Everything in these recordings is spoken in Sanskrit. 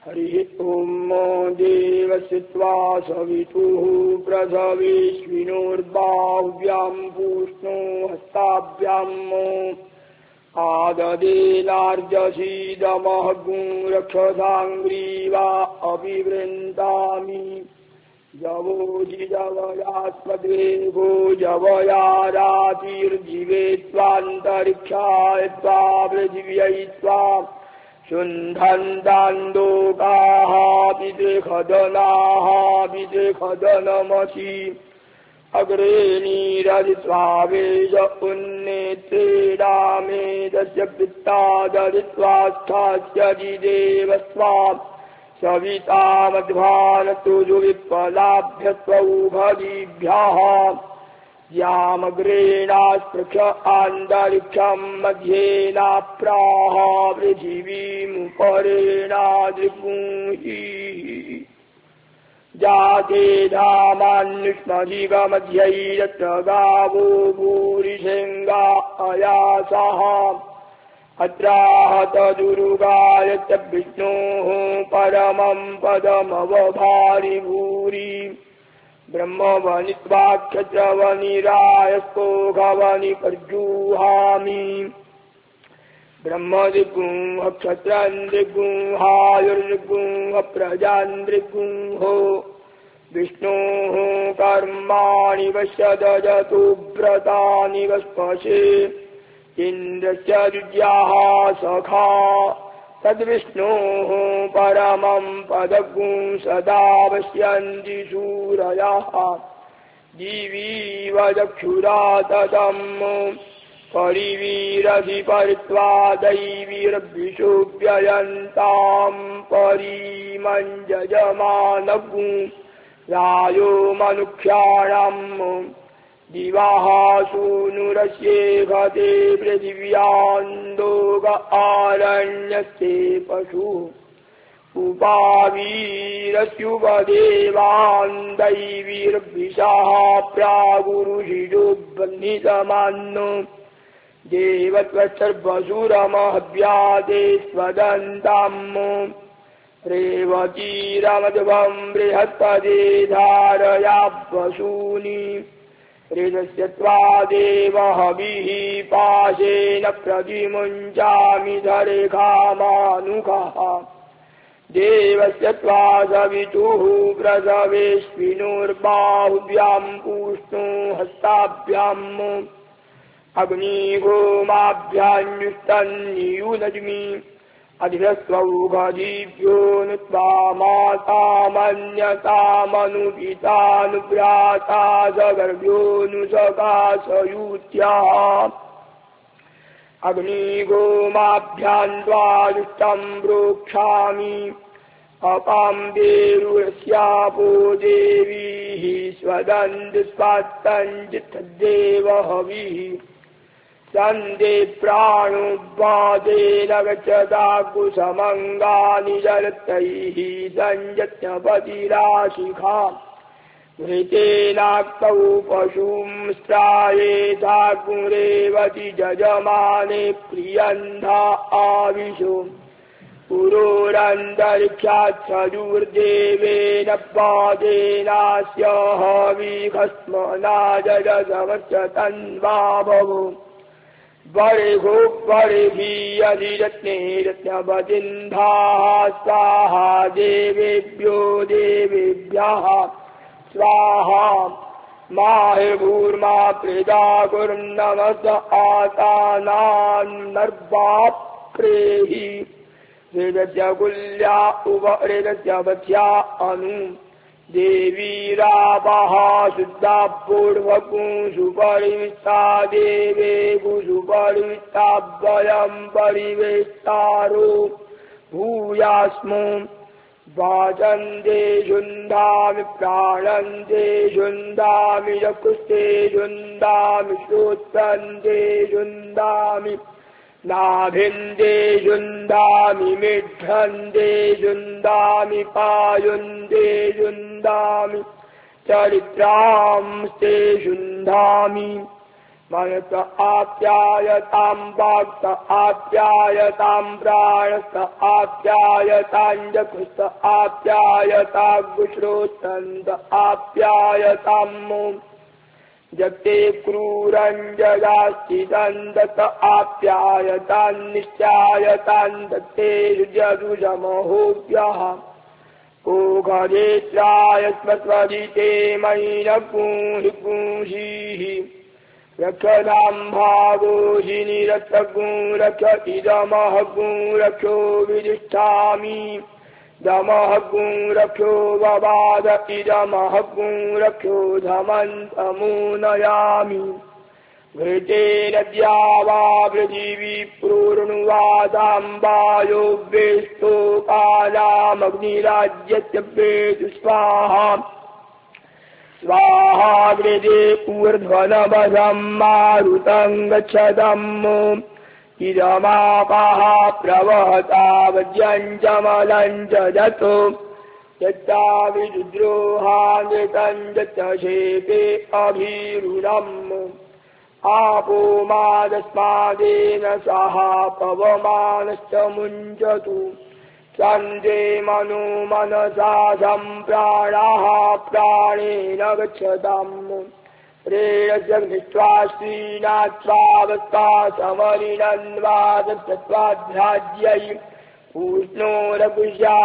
हरिः ॐ देवस्य त्वा सवितुः प्रसवेश्विनोर्बाहुव्यां पूष्णो हस्ताभ्याम् आददेनार्जसीदमहगुं रक्षसाङ्ग्रीवा अभिवृन्दामि जवोजिजवयास्मद्वेगो जवया रातिर्जिवे त्वान्तरिक्षाय त्वा पृथिव्यै त्वा शुन्धन्तान्दोकाः विदृखदनाः विदृखदनमसि अग्रे नीरदित्वावेश उन्नेत्रे रामेदस्य पिता ददित्वा स्थास्यजिदेवस्वा सविता मध्वानतुजु विप्पलाभ्यस्वौभदीभ्यः यामग्रेणास्पृक्ष आन्तरिक्षं मध्येनाप्राह पृथिवीमुपरेणादृगुंहि जाते धामान्युष्मधिगमध्यैरत्र गावो भूरिशृङ्गा अयासः अत्राहतदुरुगाय च विष्णोः परमं पदमवभारि भूरि ब्रह्मवनित्वाक्षत्रवनिरायस्पोघवनि पर्जुहामि ब्रह्मदिगुं क्षत्रन्द्रिगुं हायुर्गुं प्रजान्द्रिगुंहो विष्णोः कर्माणि वश्यदजतु व्रतानि वस्पशे इन्द्रस्य द्विज्याः सखा तद्विष्णोः परमं पदगुं सदा पश्यन्ति शूरयः दिवीव चक्षुरा ततं परिवीरधि परित्वा दैवीर्भिषुभ्ययन्तां परिमञ्जयमानगुं रायो मनुष्याणां दिवाः सूनुरस्येघते पृथिव्यान्दोग आरण्यस्ते पशु उपावीरस्युपदेवान् दैवीर्भिषाः प्रागुरुषिजोबन्नितमान्नो देवत्वसर्वसुरमहव्यादे स्वदन्ताम् रेवतीरमध्वं बृहत्पदे धारया वसूनि ऋतस्य त्वा देव हविः पाशेन प्रतिमुञ्चामि धरेखामानुखः देवस्य त्वा सवितुः प्रसवेश्विनोर्बाहुभ्यां पूष्णो हस्ताभ्याम् अग्निगोमाभ्यान्युष्टन्नियुनज्मि अधिरस्वौघदीभ्यो नुत्वा मातामन्यतामनुपितानुभ्राता सगर्भ्योऽनुसकाशयूत्याः अग्निगोमाभ्यां त्वा दुष्टं प्रोक्षामि अपां वेरुरस्यापो देवीः स्वदन्ति स्वात्तञ्चित्तद्देव हविः सन्धे प्राणोद्वादेन गच्छता कुसमङ्गानि जलतैः सञ्जज्ञपतिराशिखा घृतेनाक्तौ पशुंस्त्रायेथा गुरेवति जजमाने प्रियन्धा आविशो पुरोरन्तरिक्षाच्छदुर्देवेन पादेनास्य हविखस्मना जजसमश्चतन्वा भवो बर्हो बर्हीयधिरत्ने रत्नवदिन्धाः स्वाहा देवेभ्यो देवेभ्यः स्वाहा माहिर्भूर्मा प्रेदाकुर्नमस आतानान्नर्वा प्रेहि हृदस्य कुल्या उपहृदस्य वध्या अनु देवीरापः शुद्धा पूर्वकुंसु परिविष्टा देवे कुषु परिविष्टा वयं परिवेष्टारो भूयास्मो वाचन्ते शुन्धामि प्राणन्ते शुन्धामि चक्षुस्ते शुन्धामि श्रोत्रन्ते शुन्धामि नाभिन्दे शुन्धामि मिढ्ढन्ते शुन्धामि पायुन्ते शुन्धामि चरित्रांस्ते शुन्धामि मनस आप्यायतां वाक् स आप्यायतां प्राणस आप्यायतां चक्षुष आप्यायताग्श्रोत्रं आप्यायतां जते क्रूरं जगास्थितं तत आप्यायतां निश्चायतां तते युजमहोभ्यः ओघरेत्राय स्वस्वदिते मयि न गुंहिः रक्षतां भागोहिनि रक्षगुं रक्ष इदमः गुं रक्षो विधिष्ठामि दमः गुं रक्षो ववाद इदमः गुं रक्षो धमन्तमो नयामि घृतेन द्यावा पृथिवी पूर्णुवादां वायो वेष्टो कालामग्निराज्यस्य वेदु स्वाहा स्वाहा घृते ऊर्ध्वनभसं मारुतं गच्छतम् इदमापः प्रवहतावज्यञ्चमलं च दतो यच्चाविद्रोहानृतं शेते अभिरुणम् आपो मादस्मादेन सह पवमानश्च मुञ्चतु सन्धे मनो मनसा सम्प्राणाः प्राणेन गच्छताम् रेणस्य दृष्ट्वा श्रीनात्वावस्ता समरिणन्वादत्वाध्याज्यै उष्णोरकुशा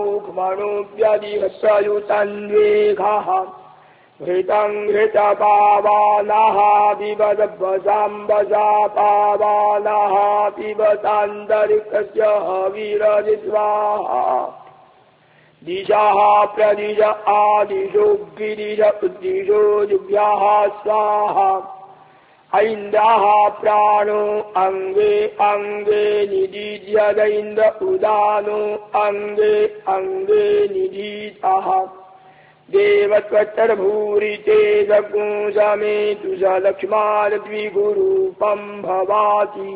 ऊक्मणोऽप्यधिहस्वयुतन्वेघः घृतं घृतपावानः पिबद्वसाम्बसा पावानः पिबतान्तरिक्षस्य हविरजिस्वाहा दिशः प्रदिश आदिशो गिरिश उद्दिशो जुभ्यः स्वाहा ऐन्द्रः प्राणो अङ्गे अङ्गे निदीध्यत इन्द्र उदानो अङ्गे अङ्गे निदीतः देवत्वच्चर्भूरिते सकुंसमेतु स लक्ष्माद्विगुरूपं भवाति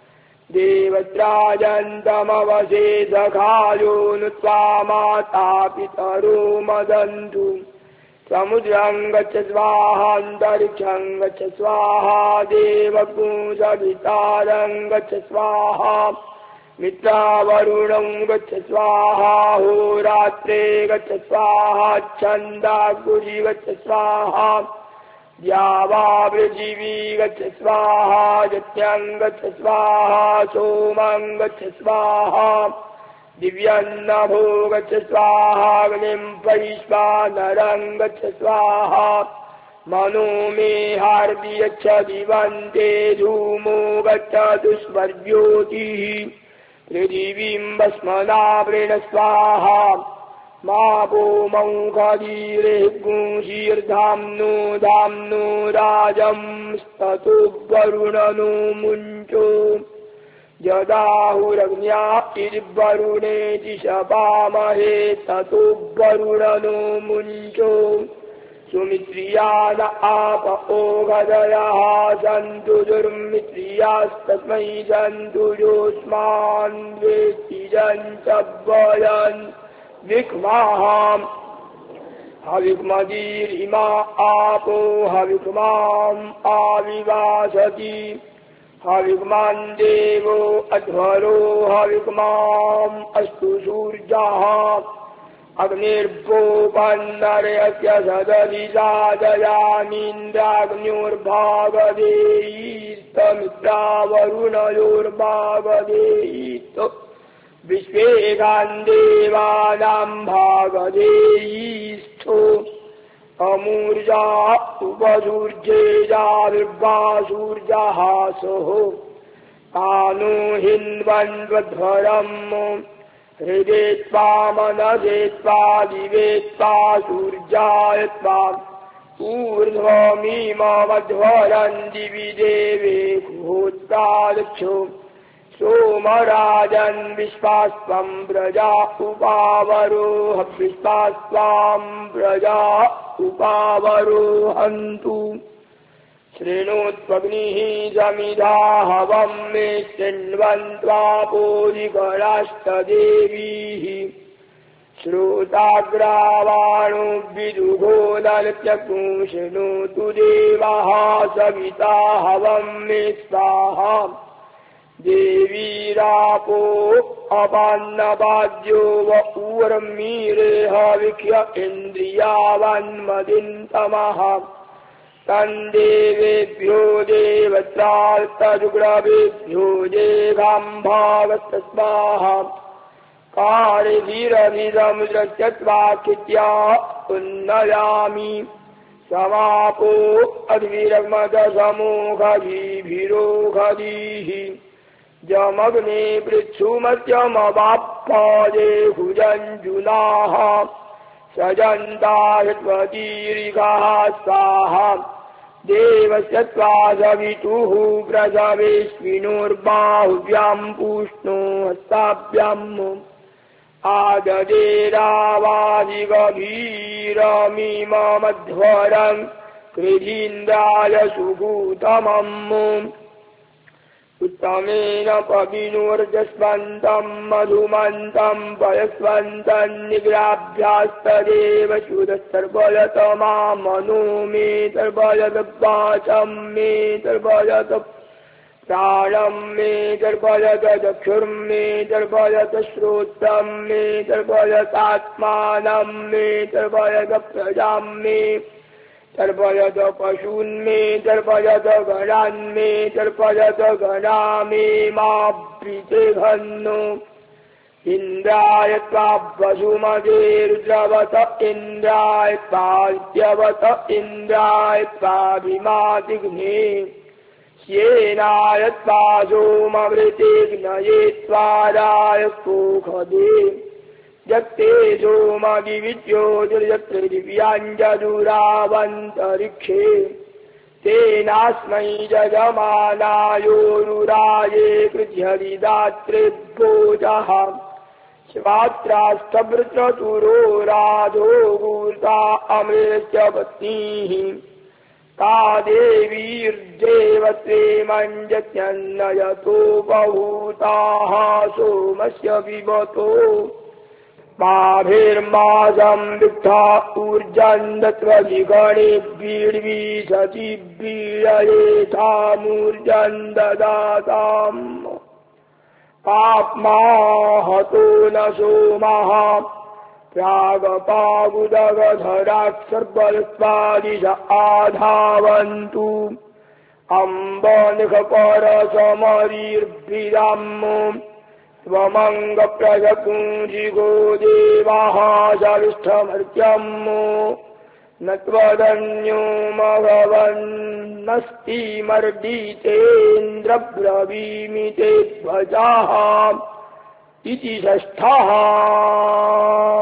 देवत्राजन्तमवसे सखायो नुत्वा माता पितरो मदन्तु समुद्रं गच्छ स्वाहा अन्तरिक्षं गच्छ स्वाहा देवपुंसवितारं गच्छ स्वाहा मित्रावरुणं गच्छ स्वाहा होरात्रे गच्छ स्वाहा छन्दागुरि गच्छ स्वाहा द्यावा पृथिवी गच्छ स्वाहा जत्यं गच्छ स्वाहा सोमं गच्छ स्वाहा दिव्यन्नभो गच्छ स्वाहा अग्निं वैश्वानरं गच्छ स्वाहा मनो मे हार्दि यच्छ दिवन्ते धूमो गच्छ दुष्वर्ज्योतिः पृथिवीं भस्मनावृण स्वाहा मापो मौखधीरे गुंशीर्धाम्नो धाम्नो राजं स्ततो वरुणनो मुञ्चो यदाहुरग्न्या इद्वरुणेति शपामहे ततो वरुणनो मुञ्चो सुमित्रिया न आप ओघदयः सन्तु दुर्मित्रियास्तस्मै सन्तु योऽस्मान् वेत्तिजन् च वयन् विक्माम् हविक्मदीरिमा आपो हविक्माम् आविवासति हविक्मान् देवो अध्वरो हविक्माम् अस्तु सूर्यः अग्निर्भोपन्नरस्य सदधिजादयानीन्द्राग्न्योर्भागधेयीस्तमित्रावरुणयोर्भागधेयीस्त विश्वेगान् देवानां भागधेयीस्थो अमूर्जा उपसूर्येजाविर्भासूर्यः सोः तानो हिन्वन्वध्वरम् हृदे त्वा मनसे त्वा दिवे त्वा सूर्याय त्वा ऊर्ध्वमिमध्वरन् दिवि देवे भूत्कादक्षो सोमराजन् विश्वास्त्वं प्रजा उपावरोह विश्वास्त्वां प्रजा उपावरोहन्तु शृणोत्वग्निः समिधा हवं मे शृण्वन्त्वापोदिकराष्टदेवीः श्रोताग्रावाणो विदुघोदनत्यपुंशृणोतु देवाः सविता हवं मे स्वाहा देवीरापो अपान्नवाद्यो व ऊर्मीरेह इन्द्रियावन्मदिन्तमः तन्देवेभ्यो देवत्रास्तजुग्रवेभ्यो देवाम्भावस्तस्माः कार्यधीरभिदमुद्रत्यत्वाकित्या उन्नयामि समापो अद्भिरग्मदसमोघधीभिरोघधीः जमग्ने पृच्छुमत्यमवाप्पादे हुजञ्जुनाः सजन्तायत्वतीरिकाः स्वाहा देवस्य त्वा सवितुः प्रसवेश्विनोर्बाहुभ्यां पूष्णो हस्ताभ्याम् आददेरावादिगभीरमिममध्वरम् कृधीन्द्राय सुभूतमम् उत्तमेन पविनोर्जस्वन्तम् मधुमन्तम् पयस्वन्तम् निग्राभ्यास्तदेव शुद्धसर्वयतमा मनो मे तर्पयत वाचं मे तर्पयत प्राणम् मे तर्पयत चक्षुर्मे तर्पयत श्रोत्रम् मे तर्पयतात्मानम् मे तर्पयत प्रजाम् मे तर्पयत पशून्मे तर्पयत गणान्मे तर्पयत गणा मे माभृतेघन्नो इन्द्राय त्वा वसुमते रुद्रवत इन्द्राय त्वादित्यवत इन्द्राय त्वाभिमातिघ्ने श्येनाय त्वा सोमवृतेघ्नये त्वाराय कोखदे यत्ते सोमदिविद्योतिर्यत्र दिव्याञ्जदुरावन्तरिक्षे तेनास्मै यजमानायोरुराये कृध्यरिदात्रेभ्योजः स्वात्राष्टवृत्रतुरो राधो गूर्ता अमृतस्य पत्नीः का देवीर्देवत्वे मञ्जत्यन्नयतो बहूताः सोमस्य विवतो माभिर्मासं विद्धा ऊर्जन्दत्वजिगणेभिर्विशतिभिर्ययेथामूर्जन् ददाताम् पाप्मा हतो न सोमः प्रागपागुदगधराक्सर्वस्वादिश आधावन्तु अम्बनिखपरसमरीर्भिराम् स्वमङ्गप्रजपुञ्जिगो देवाः सविष्ठमर्त्यम् न त्वदन्यो मघवन्नस्ति मर्दितेन्द्रब्रवीमि ते ध्वजाः इति षष्ठः।